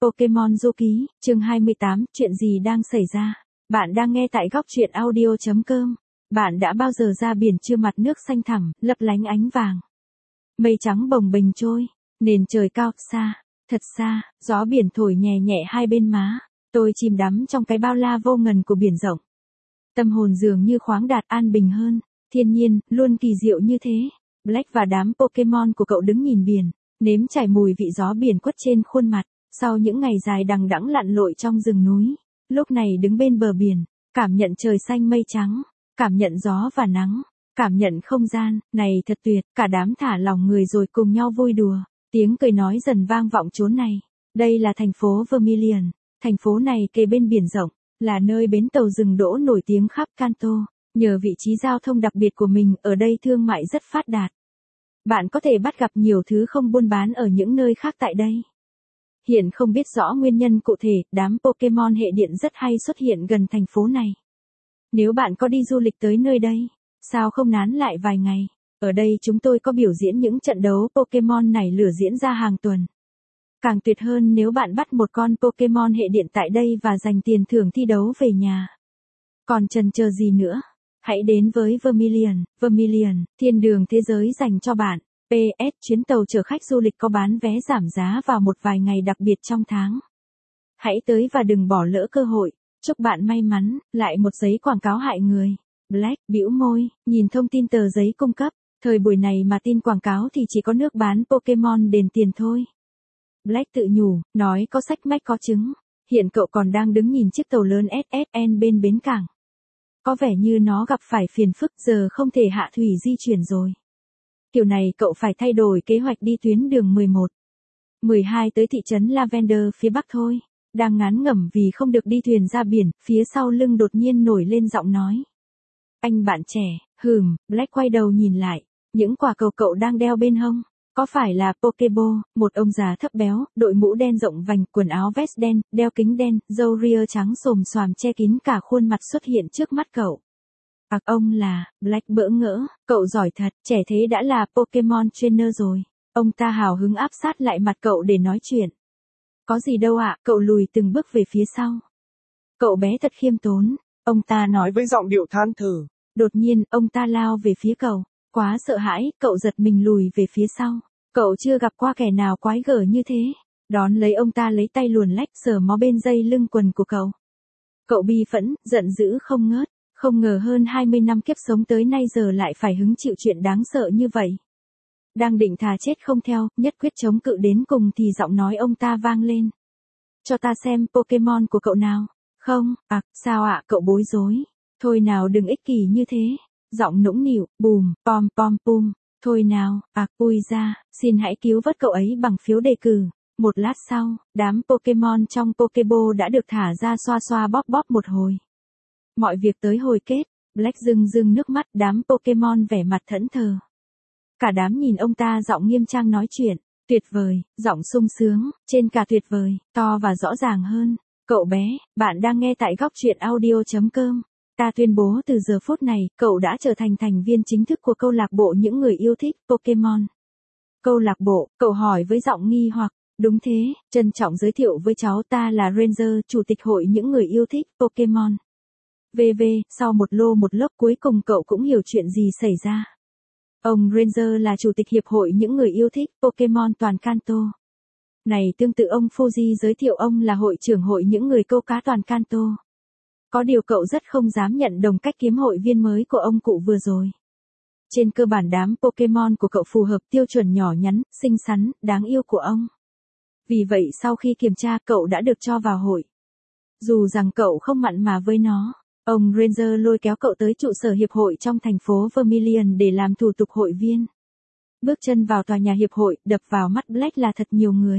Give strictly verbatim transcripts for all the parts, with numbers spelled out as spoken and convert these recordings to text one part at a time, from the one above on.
Pokemon Du Ký, chương hai mươi tám, chuyện gì đang xảy ra? Bạn đang nghe tại góc truyện audio chấm com. Bạn đã bao giờ ra biển chưa, mặt nước xanh thẳm, lấp lánh ánh vàng. Mây trắng bồng bềnh trôi, nền trời cao, xa, thật xa, gió biển thổi nhẹ nhẹ hai bên má. Tôi chìm đắm trong cái bao la vô ngần của biển rộng. Tâm hồn dường như khoáng đạt, an bình hơn, thiên nhiên, luôn kỳ diệu như thế. Black và đám Pokemon của cậu đứng nhìn biển, nếm trải mùi vị gió biển quất trên khuôn mặt. Sau những ngày dài đằng đẵng lặn lội trong rừng núi, lúc này đứng bên bờ biển, cảm nhận trời xanh mây trắng, cảm nhận gió và nắng, cảm nhận không gian, này thật tuyệt, cả đám thả lỏng người rồi cùng nhau vui đùa, tiếng cười nói dần vang vọng chốn này. Đây là thành phố Vermilion, thành phố này kề bên biển rộng, là nơi bến tàu dừng đỗ nổi tiếng khắp Kanto, nhờ vị trí giao thông đặc biệt của mình, ở đây thương mại rất phát đạt. Bạn có thể bắt gặp nhiều thứ không buôn bán ở những nơi khác tại đây. Hiện không biết rõ nguyên nhân cụ thể, đám Pokemon hệ điện rất hay xuất hiện gần thành phố này. Nếu bạn có đi du lịch tới nơi đây, sao không nán lại vài ngày? Ở đây chúng tôi có biểu diễn những trận đấu Pokemon nảy lửa diễn ra hàng tuần. Càng tuyệt hơn nếu bạn bắt một con Pokemon hệ điện tại đây và giành tiền thưởng thi đấu về nhà. Còn chần chờ gì nữa? Hãy đến với Vermilion, Vermilion, thiên đường thế giới dành cho bạn. pê ét chuyến tàu chở khách du lịch có bán vé giảm giá vào một vài ngày đặc biệt trong tháng. Hãy tới và đừng bỏ lỡ cơ hội. Chúc bạn may mắn. Lại một giấy quảng cáo hại người. Black bĩu môi, nhìn thông tin tờ giấy cung cấp. Thời buổi này mà tin quảng cáo thì chỉ có nước bán Pokemon đền tiền thôi. Black tự nhủ, nói có sách mách có chứng. Hiện cậu còn đang đứng nhìn chiếc tàu lớn ét ét en bên bến cảng. Có vẻ như nó gặp phải phiền phức, giờ không thể hạ thủy di chuyển rồi. Kiểu này cậu phải thay đổi kế hoạch đi tuyến đường mười một, mười hai tới thị trấn Lavender phía bắc thôi. Đang ngán ngẩm vì không được đi thuyền ra biển, phía sau lưng đột nhiên nổi lên giọng nói. Anh bạn trẻ, hừm, Black quay đầu nhìn lại. Những quả cầu cậu đang đeo bên hông, có phải là Pokeball? Một ông già thấp béo, đội mũ đen rộng vành, quần áo vest đen, đeo kính đen, râu ria trắng xồm xoàm che kín cả khuôn mặt xuất hiện trước mắt cậu. À, ông là, Black bỡ ngỡ, cậu giỏi thật, trẻ thế đã là Pokemon Trainer rồi. Ông ta hào hứng áp sát lại mặt cậu để nói chuyện. Có gì đâu ạ, cậu lùi từng bước về phía sau. Cậu bé thật khiêm tốn, ông ta nói với giọng điệu than thở. Đột nhiên, ông ta lao về phía cậu. Quá sợ hãi, cậu giật mình lùi về phía sau. Cậu chưa gặp qua kẻ nào quái gở như thế. Đón lấy ông ta lấy tay luồn lách sờ mó bên dây lưng quần của cậu. Cậu bi phẫn, giận dữ không ngớt. Không ngờ hơn hai mươi năm kiếp sống tới nay giờ lại phải hứng chịu chuyện đáng sợ như vậy. Đang định thà chết không theo, nhất quyết chống cự đến cùng thì giọng nói ông ta vang lên. Cho ta xem Pokemon của cậu nào. Không, à, sao ạ, cậu bối rối. Thôi nào đừng ích kỷ như thế. Giọng nũng nịu, bùm, pom pom pum. Thôi nào, à, ui ra, xin hãy cứu vớt cậu ấy bằng phiếu đề cử. Một lát sau, đám Pokemon trong Pokeball đã được thả ra xoa xoa bóp bóp một hồi. Mọi việc tới hồi kết, Black rưng rưng nước mắt, đám Pokemon vẻ mặt thẫn thờ. Cả đám nhìn ông ta giọng nghiêm trang nói chuyện, tuyệt vời, giọng sung sướng, trên cả tuyệt vời, to và rõ ràng hơn. Cậu bé, bạn đang nghe tại góc truyện audio chấm com. Ta tuyên bố từ giờ phút này, cậu đã trở thành thành viên chính thức của câu lạc bộ những người yêu thích Pokemon. Câu lạc bộ, cậu hỏi với giọng nghi hoặc. Đúng thế, trân trọng giới thiệu với cháu, ta là Ranger, chủ tịch hội những người yêu thích Pokemon. vê vê, sau một lô một lốc cuối cùng cậu cũng hiểu chuyện gì xảy ra. Ông Ranger là chủ tịch hiệp hội những người yêu thích Pokemon toàn Kanto. Này tương tự ông Fuji giới thiệu ông là hội trưởng hội những người câu cá toàn Kanto. Có điều cậu rất không dám nhận đồng cách kiếm hội viên mới của ông cụ vừa rồi. Trên cơ bản đám Pokemon của cậu phù hợp tiêu chuẩn nhỏ nhắn, xinh xắn, đáng yêu của ông. Vì vậy sau khi kiểm tra cậu đã được cho vào hội. Dù rằng cậu không mặn mà với nó. Ông Ranger lôi kéo cậu tới trụ sở hiệp hội trong thành phố Vermilion để làm thủ tục hội viên. Bước chân vào tòa nhà hiệp hội, đập vào mắt Black là thật nhiều người.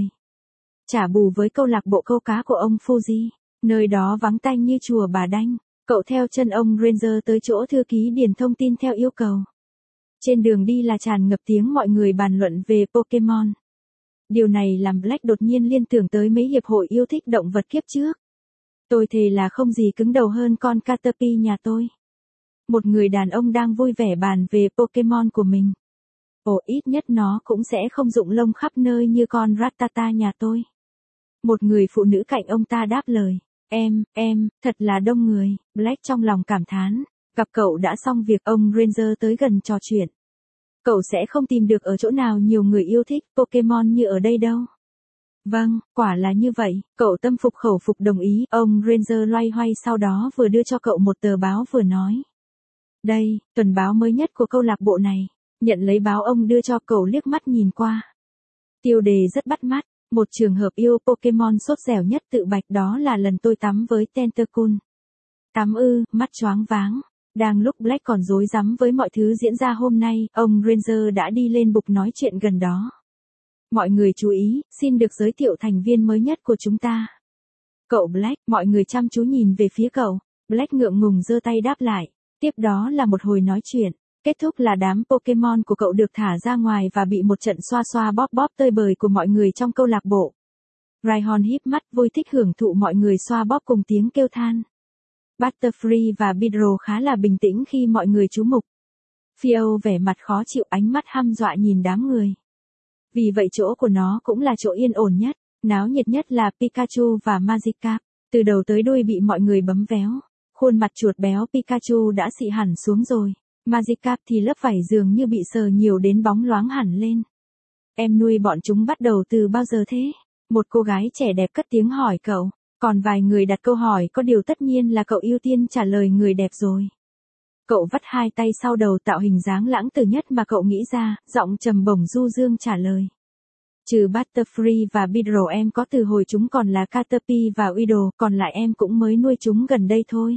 Trả bù với câu lạc bộ câu cá của ông Fuji, nơi đó vắng tanh như chùa Bà Đanh. Cậu theo chân ông Ranger tới chỗ thư ký điền thông tin theo yêu cầu. Trên đường đi là tràn ngập tiếng mọi người bàn luận về Pokemon. Điều này làm Black đột nhiên liên tưởng tới mấy hiệp hội yêu thích động vật kiếp trước. Tôi thề là không gì cứng đầu hơn con Caterpie nhà tôi. Một người đàn ông đang vui vẻ bàn về Pokemon của mình. Ồ, ít nhất nó cũng sẽ không rụng lông khắp nơi như con Rattata nhà tôi. Một người phụ nữ cạnh ông ta đáp lời. Em, em, thật là đông người. Black trong lòng cảm thán. Gặp cậu đã xong việc, ông Ranger tới gần trò chuyện. Cậu sẽ không tìm được ở chỗ nào nhiều người yêu thích Pokemon như ở đây đâu. Vâng, quả là như vậy, cậu tâm phục khẩu phục đồng ý. Ông Ranger loay hoay sau đó vừa đưa cho cậu một tờ báo vừa nói. Đây, tuần báo mới nhất của câu lạc bộ này. Nhận lấy báo ông đưa cho cậu liếc mắt nhìn qua. Tiêu đề rất bắt mắt. Một trường hợp yêu Pokemon sốt dẻo nhất tự bạch, đó là lần tôi tắm với Tentacool. Tắm ư, mắt choáng váng. Đang lúc Black còn rối rắm với mọi thứ diễn ra hôm nay, ông Ranger đã đi lên bục nói chuyện gần đó. Mọi người chú ý, xin được giới thiệu thành viên mới nhất của chúng ta. Cậu Black, mọi người chăm chú nhìn về phía cậu. Black ngượng ngùng giơ tay đáp lại. Tiếp đó là một hồi nói chuyện. Kết thúc là đám Pokemon của cậu được thả ra ngoài và bị một trận xoa xoa bóp bóp tơi bời của mọi người trong câu lạc bộ. Rhyhorn híp mắt vui thích hưởng thụ mọi người xoa bóp cùng tiếng kêu than. Butterfree và Beedrill khá là bình tĩnh khi mọi người chú mục. Phil vẻ mặt khó chịu, ánh mắt hăm dọa nhìn đám người. Vì vậy chỗ của nó cũng là chỗ yên ổn nhất, náo nhiệt nhất là Pikachu và Magikarp. Từ đầu tới đuôi bị mọi người bấm véo. Khuôn mặt chuột béo Pikachu đã xị hẳn xuống rồi. Magikarp thì lớp vảy dường như bị sờ nhiều đến bóng loáng hẳn lên. Em nuôi bọn chúng bắt đầu từ bao giờ thế? Một cô gái trẻ đẹp cất tiếng hỏi cậu. Còn vài người đặt câu hỏi, có điều tất nhiên là cậu ưu tiên trả lời người đẹp rồi. Cậu vắt hai tay sau đầu tạo hình dáng lãng tử nhất mà cậu nghĩ ra, giọng trầm bổng du dương trả lời. Trừ Butterfree và Beedrill em có từ hồi chúng còn là Caterpie và Weedle, còn lại em cũng mới nuôi chúng gần đây thôi.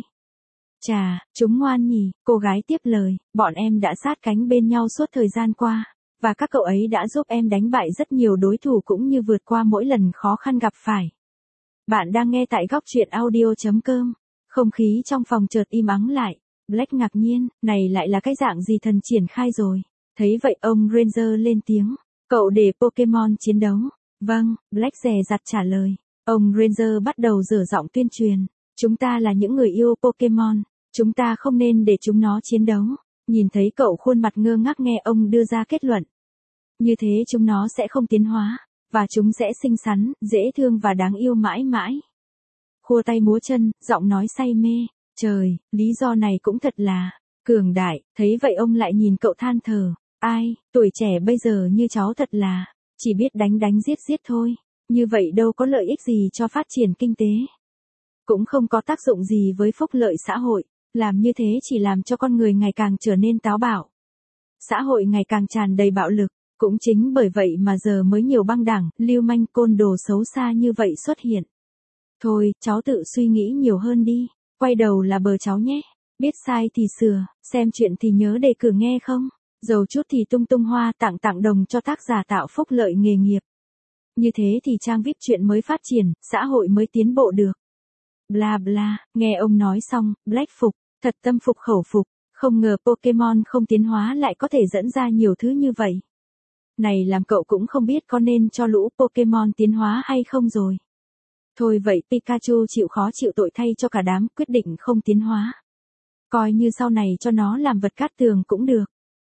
Chà, chúng ngoan nhỉ, cô gái tiếp lời, bọn em đã sát cánh bên nhau suốt thời gian qua, và các cậu ấy đã giúp em đánh bại rất nhiều đối thủ cũng như vượt qua mỗi lần khó khăn gặp phải. Bạn đang nghe tại góc truyện audio chấm com. Không khí trong phòng chợt im ắng lại. Black ngạc nhiên, này lại là cái dạng gì thần triển khai rồi. Thấy vậy ông Ranger lên tiếng. Cậu để Pokemon chiến đấu. Vâng, Black dè dặt trả lời. Ông Ranger bắt đầu dở giọng tuyên truyền. Chúng ta là những người yêu Pokemon. Chúng ta không nên để chúng nó chiến đấu. Nhìn thấy cậu khuôn mặt ngơ ngác nghe ông đưa ra kết luận. Như thế chúng nó sẽ không tiến hóa. Và chúng sẽ xinh xắn, dễ thương và đáng yêu mãi mãi. Khua tay múa chân, giọng nói say mê. Trời, lý do này cũng thật là cường đại. Thấy vậy ông lại nhìn cậu than thở. Ai, tuổi trẻ bây giờ như cháu thật là chỉ biết đánh đánh giết giết thôi. Như vậy đâu có lợi ích gì cho phát triển kinh tế. Cũng không có tác dụng gì với phúc lợi xã hội. Làm như thế chỉ làm cho con người ngày càng trở nên táo bạo. Xã hội ngày càng tràn đầy bạo lực. Cũng chính bởi vậy mà giờ mới nhiều băng đảng, lưu manh côn đồ xấu xa như vậy xuất hiện. Thôi, cháu tự suy nghĩ nhiều hơn đi. Quay đầu là bờ cháu nhé. Biết sai thì sửa, xem chuyện thì nhớ đề cử nghe không? Giàu chút thì tung tung hoa, tặng tặng đồng cho tác giả tạo phúc lợi nghề nghiệp. Như thế thì trang viết chuyện mới phát triển, xã hội mới tiến bộ được. Bla bla, nghe ông nói xong, Black phục, thật tâm phục khẩu phục. Không ngờ Pokemon không tiến hóa lại có thể dẫn ra nhiều thứ như vậy. Này làm cậu cũng không biết có nên cho lũ Pokemon tiến hóa hay không rồi. Thôi vậy Pikachu chịu khó chịu tội thay cho cả đám, quyết định không tiến hóa. Coi như sau này cho nó làm vật cát tường cũng được.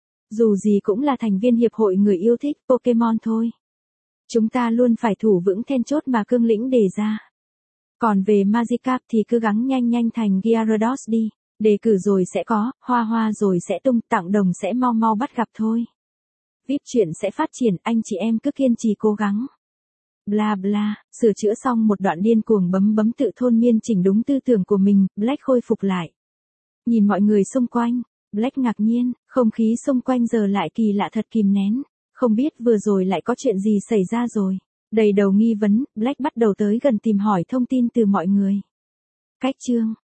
Dù gì cũng là thành viên hiệp hội người yêu thích Pokemon thôi. Chúng ta luôn phải thủ vững then chốt mà cương lĩnh đề ra. Còn về Magikarp thì cứ gắng nhanh nhanh thành Gyarados đi. Đề cử rồi sẽ có, hoa hoa rồi sẽ tung, tặng đồng sẽ mau mau bắt gặp thôi. vê i pê chuyện sẽ phát triển, anh chị em cứ kiên trì cố gắng. Bla bla, sửa chữa xong một đoạn điên cuồng bấm bấm tự thôn miên chỉnh đúng tư tưởng của mình, Black khôi phục lại. Nhìn mọi người xung quanh, Black ngạc nhiên, không khí xung quanh giờ lại kỳ lạ thật kìm nén. Không biết vừa rồi lại có chuyện gì xảy ra rồi. Đầy đầu nghi vấn, Black bắt đầu tới gần tìm hỏi thông tin từ mọi người. Cách chương